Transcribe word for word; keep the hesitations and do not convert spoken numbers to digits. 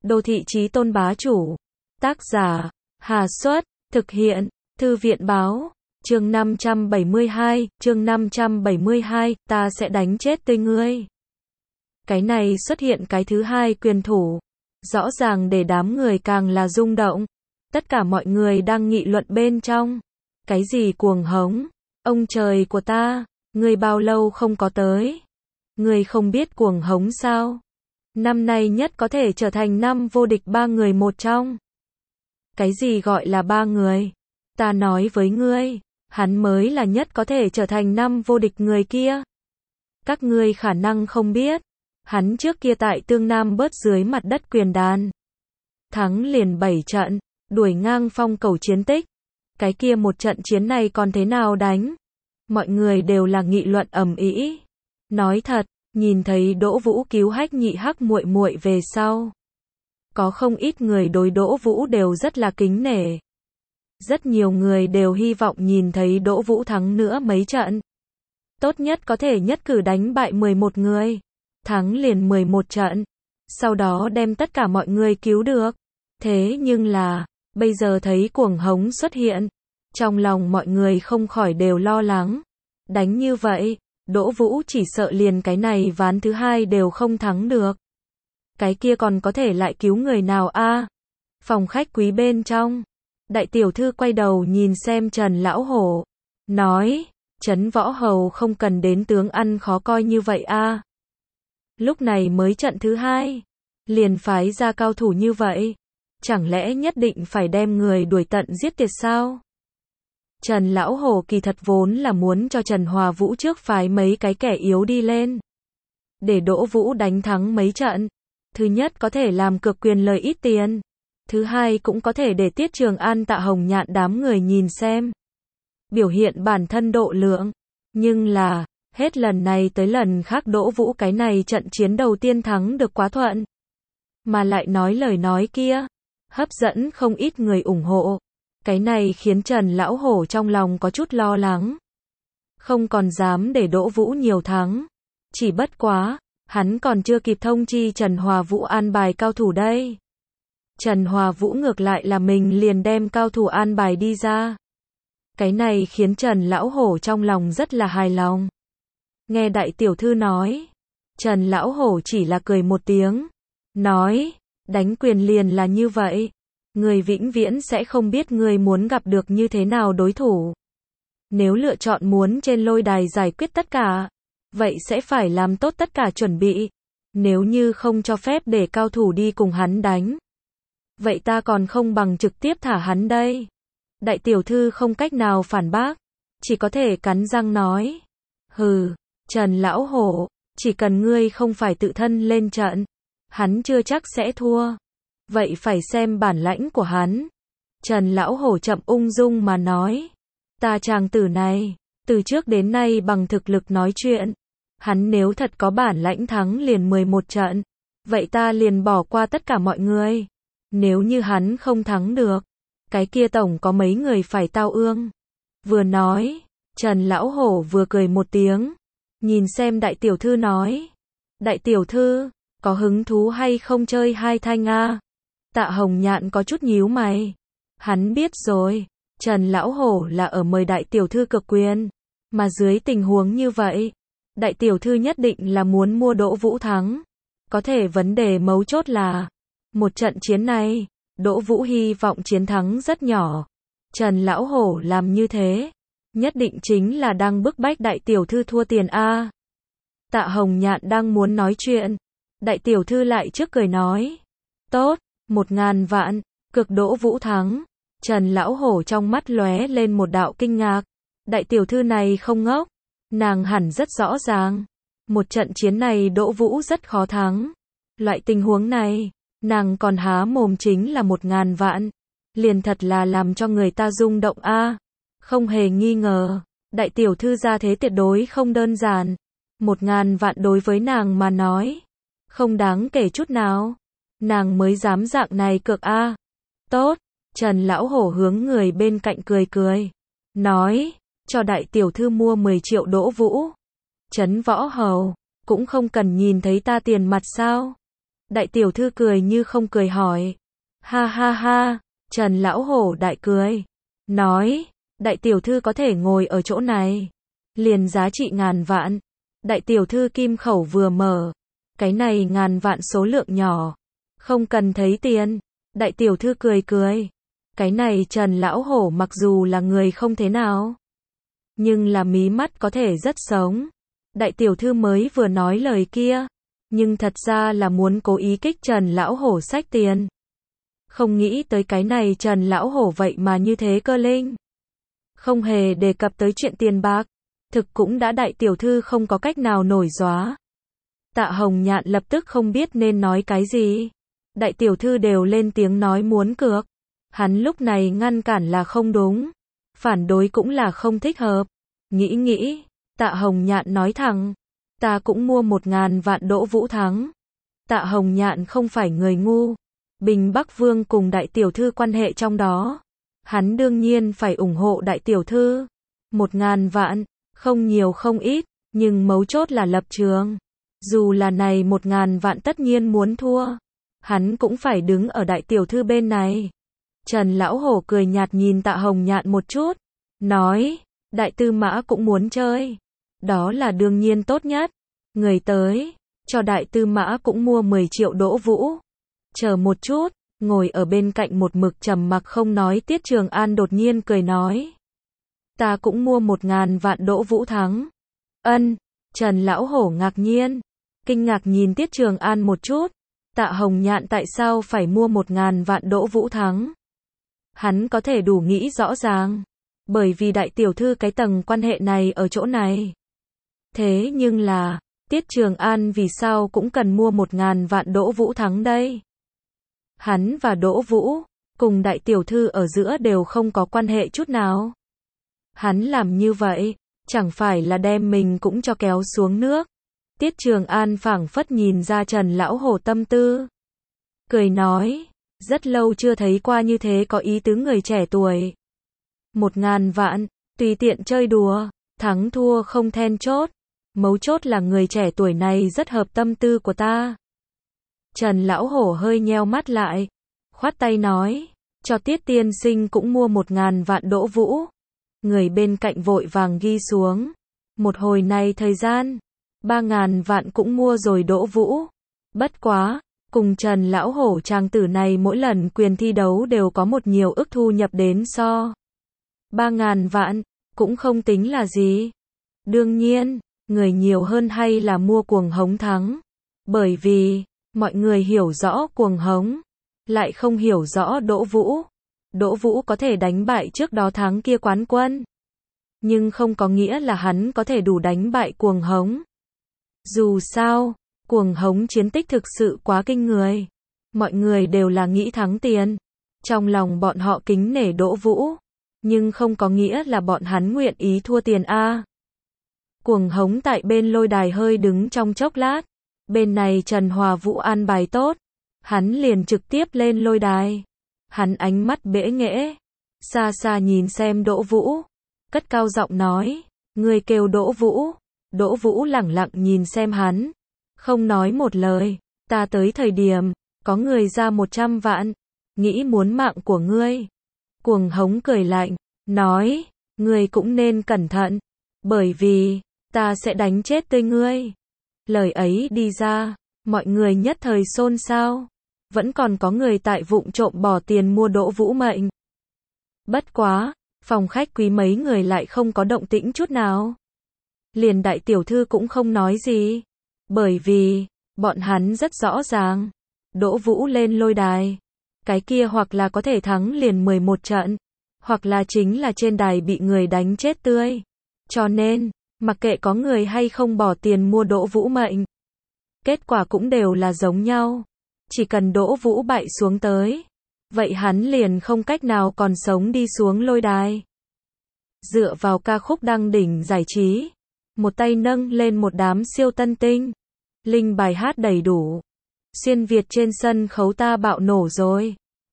Đô thị chí tôn bá chủ. Tác giả, Hà Xuất, thực hiện, Thư viện báo. Chương năm trăm bảy mươi hai, chương năm trăm bảy mươi hai, ta sẽ đánh chết tươi ngươi. Cái này xuất hiện cái thứ hai quyền thủ. Rõ ràng để đám người càng là rung động. Tất cả mọi người đang nghị luận bên trong. Cái gì cuồng hống? Ông trời của ta, ngươi bao lâu không có tới? Ngươi không biết cuồng hống sao? Năm nay nhất có thể trở thành năm vô địch ba người một trong. Cái gì gọi là ba người? Ta nói với ngươi, hắn mới là nhất có thể trở thành năm vô địch người kia. Các ngươi khả năng không biết, hắn trước kia tại Tương Nam bớt dưới mặt đất quyền đàn. Thắng liền bảy trận, đuổi ngang phong cầu chiến tích. Cái kia một trận chiến này còn thế nào đánh? Mọi người đều là nghị luận ầm ĩ. Nói thật, nhìn thấy Đỗ Vũ cứu Hách Nhị Hắc muội muội về sau, có không ít người đối Đỗ Vũ đều rất là kính nể. Rất nhiều người đều hy vọng nhìn thấy Đỗ Vũ thắng nữa mấy trận. Tốt nhất có thể nhất cử đánh bại mười một người, thắng liền mười một trận, sau đó đem tất cả mọi người cứu được. Thế nhưng là, bây giờ thấy cuồng hống xuất hiện, trong lòng mọi người không khỏi đều lo lắng. Đánh như vậy, Đỗ Vũ chỉ sợ liền cái này ván thứ hai đều không thắng được. Cái kia còn có thể lại cứu người nào a? À? Phòng khách quý bên trong, đại tiểu thư quay đầu nhìn xem Trần Lão Hổ, nói, Trấn Võ Hầu không cần đến tướng ăn khó coi như vậy a. À? Lúc này mới trận thứ hai, liền phái ra cao thủ như vậy, chẳng lẽ nhất định phải đem người đuổi tận giết tuyệt sao? Trần Lão Hổ kỳ thật vốn là muốn cho Trần Hòa Vũ trước phái mấy cái kẻ yếu đi lên, để Đỗ Vũ đánh thắng mấy trận. Thứ nhất có thể làm cược quyền lời ít tiền, thứ hai cũng có thể để Tiết Trường An Tạ Hồng Nhạn đám người nhìn xem, biểu hiện bản thân độ lượng. Nhưng là, hết lần này tới lần khác Đỗ Vũ cái này trận chiến đầu tiên thắng được quá thuận, mà lại nói lời nói kia, hấp dẫn không ít người ủng hộ. Cái này khiến Trần Lão Hổ trong lòng có chút lo lắng, không còn dám để Đỗ Vũ nhiều thắng. Chỉ bất quá, hắn còn chưa kịp thông chi Trần Hòa Vũ an bài cao thủ đây. Trần Hòa Vũ ngược lại là mình liền đem cao thủ an bài đi ra. Cái này khiến Trần Lão Hổ trong lòng rất là hài lòng. Nghe đại tiểu thư nói, Trần Lão Hổ chỉ là cười một tiếng, nói, đánh quyền liền là như vậy. Người vĩnh viễn sẽ không biết người muốn gặp được như thế nào đối thủ. Nếu lựa chọn muốn trên lôi đài giải quyết tất cả, vậy sẽ phải làm tốt tất cả chuẩn bị. Nếu như không cho phép để cao thủ đi cùng hắn đánh, vậy ta còn không bằng trực tiếp thả hắn đây. Đại tiểu thư không cách nào phản bác, chỉ có thể cắn răng nói, hừ, Trần Lão Hổ, chỉ cần ngươi không phải tự thân lên trận, hắn chưa chắc sẽ thua. Vậy phải xem bản lãnh của hắn. Trần Lão Hổ chậm ung dung mà nói, ta chàng tử này, từ trước đến nay bằng thực lực nói chuyện, hắn nếu thật có bản lãnh thắng liền mười một trận, vậy ta liền bỏ qua tất cả mọi người. Nếu như hắn không thắng được, cái kia tổng có mấy người phải tao ương. Vừa nói, Trần Lão Hổ vừa cười một tiếng, nhìn xem đại tiểu thư nói, đại tiểu thư, có hứng thú hay không chơi hai thanh a? Tạ Hồng Nhạn có chút nhíu mày. Hắn biết rồi, Trần Lão Hổ là ở mời đại tiểu thư cực quyền, mà dưới tình huống như vậy, đại tiểu thư nhất định là muốn mua Đỗ Vũ thắng. Có thể vấn đề mấu chốt là, một trận chiến này, Đỗ Vũ hy vọng chiến thắng rất nhỏ. Trần Lão Hổ làm như thế, nhất định chính là đang bức bách đại tiểu thư thua tiền a. Tạ Hồng Nhạn đang muốn nói chuyện, đại tiểu thư lại trước cười nói, tốt, một ngàn vạn, cực Đỗ Vũ thắng. Trần Lão Hổ trong mắt lóe lên một đạo kinh ngạc. Đại tiểu thư này không ngốc, nàng hẳn rất rõ ràng, một trận chiến này Đỗ Vũ rất khó thắng. Loại tình huống này, nàng còn há mồm chính là một ngàn vạn, liền thật là làm cho người ta rung động a. À, không hề nghi ngờ, đại tiểu thư gia thế tuyệt đối không đơn giản. Một ngàn vạn đối với nàng mà nói, không đáng kể chút nào. Nàng mới dám dạng này cược a. À. Tốt, Trần Lão Hổ hướng người bên cạnh cười cười, nói, cho đại tiểu thư mua mười triệu Đỗ Vũ. Trấn Võ Hầu, cũng không cần nhìn thấy ta tiền mặt sao? Đại tiểu thư cười như không cười hỏi. Ha ha ha, Trần lão hổ đại cười. Nói, đại tiểu thư có thể ngồi ở chỗ này. Liền giá trị ngàn vạn. Đại tiểu thư kim khẩu vừa mở. Cái này ngàn vạn số lượng nhỏ. Không cần thấy tiền. Đại tiểu thư cười cười. Cái này Trần lão hổ mặc dù là người không thế nào. Nhưng là mí mắt có thể rất sống. Đại tiểu thư mới vừa nói lời kia. Nhưng thật ra là muốn cố ý kích Trần lão hổ xách tiền. Không nghĩ tới cái này Trần lão hổ vậy mà như thế cơ linh. Không hề đề cập tới chuyện tiền bạc. Thực cũng đã đại tiểu thư không có cách nào nổi gióa. Tạ Hồng Nhạn lập tức không biết nên nói cái gì. Đại tiểu thư đều lên tiếng nói muốn cược. Hắn lúc này ngăn cản là không đúng. Phản đối cũng là không thích hợp. Nghĩ nghĩ, Tạ Hồng Nhạn nói thẳng. Ta cũng mua một ngàn vạn Đỗ Vũ thắng. Tạ Hồng Nhạn không phải người ngu. Bình Bắc Vương cùng đại tiểu thư quan hệ trong đó. Hắn đương nhiên phải ủng hộ đại tiểu thư. Một ngàn vạn, không nhiều không ít, nhưng mấu chốt là lập trường. Dù là này một ngàn vạn tất nhiên muốn thua. Hắn cũng phải đứng ở đại tiểu thư bên này. Trần lão hổ cười nhạt nhìn Tạ Hồng Nhạn một chút. Nói, đại tư mã cũng muốn chơi. Đó là đương nhiên tốt nhất. Người tới, cho đại tư mã cũng mua mười triệu Đỗ Vũ. Chờ một chút, ngồi ở bên cạnh một mực trầm mặc không nói Tiết Trường An đột nhiên cười nói. Ta cũng mua một ngàn vạn Đỗ Vũ thắng. Ân, Trần lão hổ ngạc nhiên. Kinh ngạc nhìn Tiết Trường An một chút. Tạ Hồng Nhạn tại sao phải mua một ngàn vạn Đỗ Vũ thắng? Hắn có thể đủ nghĩ rõ ràng. Bởi vì đại tiểu thư cái tầng quan hệ này ở chỗ này. Thế nhưng là, Tiết Trường An vì sao cũng cần mua một ngàn vạn Đỗ Vũ thắng đây? Hắn và Đỗ Vũ, cùng đại tiểu thư ở giữa đều không có quan hệ chút nào. Hắn làm như vậy, chẳng phải là đem mình cũng cho kéo xuống nước. Tiết Trường An phảng phất nhìn ra Trần lão hổ tâm tư. Cười nói, rất lâu chưa thấy qua như thế có ý tứ người trẻ tuổi. Một ngàn vạn, tùy tiện chơi đùa, thắng thua không then chốt. Mấu chốt là người trẻ tuổi này rất hợp tâm tư của ta. Trần lão hổ hơi nheo mắt lại, khoát tay nói, cho Tiết tiên sinh cũng mua một ngàn vạn Đỗ Vũ. Người bên cạnh vội vàng ghi xuống. Một hồi này thời gian, ba ngàn vạn cũng mua rồi Đỗ Vũ. Bất quá, cùng Trần lão hổ chàng tử này mỗi lần quyền thi đấu đều có một nhiều ức thu nhập đến so. Ba ngàn vạn, cũng không tính là gì. Đương nhiên, người nhiều hơn hay là mua cuồng hống thắng. Bởi vì, mọi người hiểu rõ cuồng hống, lại không hiểu rõ Đỗ Vũ. Đỗ Vũ có thể đánh bại trước đó tháng kia quán quân. Nhưng không có nghĩa là hắn có thể đủ đánh bại cuồng hống. Dù sao, cuồng hống chiến tích thực sự quá kinh người. Mọi người đều là nghĩ thắng tiền. Trong lòng bọn họ kính nể Đỗ Vũ. Nhưng không có nghĩa là bọn hắn nguyện ý thua tiền a. Cuồng hống tại bên lôi đài hơi đứng trong chốc lát. Bên này Trần Hòa Vũ an bài tốt. Hắn liền trực tiếp lên lôi đài. Hắn ánh mắt bẽ nghễ. Xa xa nhìn xem Đỗ Vũ. Cất cao giọng nói. Người kêu Đỗ Vũ. Đỗ Vũ lẳng lặng nhìn xem hắn. Không nói một lời. Ta tới thời điểm, có người ra một trăm vạn. Nghĩ muốn mạng của ngươi. Cuồng hống cười lạnh. Nói. Ngươi cũng nên cẩn thận. Bởi vì, ta sẽ đánh chết tươi ngươi. Lời ấy đi ra. Mọi người nhất thời xôn xao. Vẫn còn có người tại vụng trộm bỏ tiền mua Đỗ Vũ mệnh. Bất quá, phòng khách quý mấy người lại không có động tĩnh chút nào. Liền đại tiểu thư cũng không nói gì. Bởi vì, bọn hắn rất rõ ràng. Đỗ Vũ lên lôi đài. Cái kia hoặc là có thể thắng liền mười một trận. Hoặc là chính là trên đài bị người đánh chết tươi. Cho nên, mặc kệ có người hay không bỏ tiền mua Đỗ Vũ mệnh. Kết quả cũng đều là giống nhau. Chỉ cần Đỗ Vũ bại xuống tới. Vậy hắn liền không cách nào còn sống đi xuống lôi đài. Dựa vào ca khúc đăng đỉnh giải trí. Một tay nâng lên một đám siêu tân tinh. Linh bài hát đầy đủ. Xuyên Việt trên sân khấu ta bạo nổ rồi.